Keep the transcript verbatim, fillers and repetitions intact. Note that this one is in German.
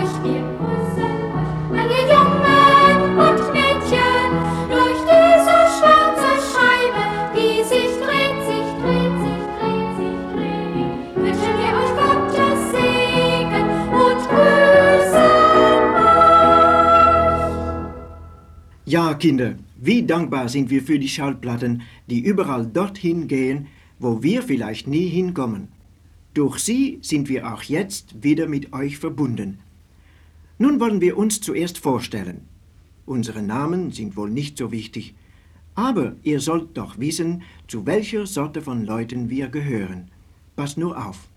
euch, wir grüßen euch, alle Jungen und Mädchen, durch diese schwarze Scheibe, die sich dreht, sich dreht, sich dreht, sich dreht, wünschen wir euch Gottes Segen und grüßen euch. Ja, Kinder, wie dankbar sind wir für die Schallplatten, die überall dorthin gehen, wo wir vielleicht nie hinkommen. Durch sie sind wir auch jetzt wieder mit euch verbunden. Nun wollen wir uns zuerst vorstellen. Unsere Namen sind wohl nicht so wichtig, aber ihr sollt doch wissen, zu welcher Sorte von Leuten wir gehören. Passt nur auf.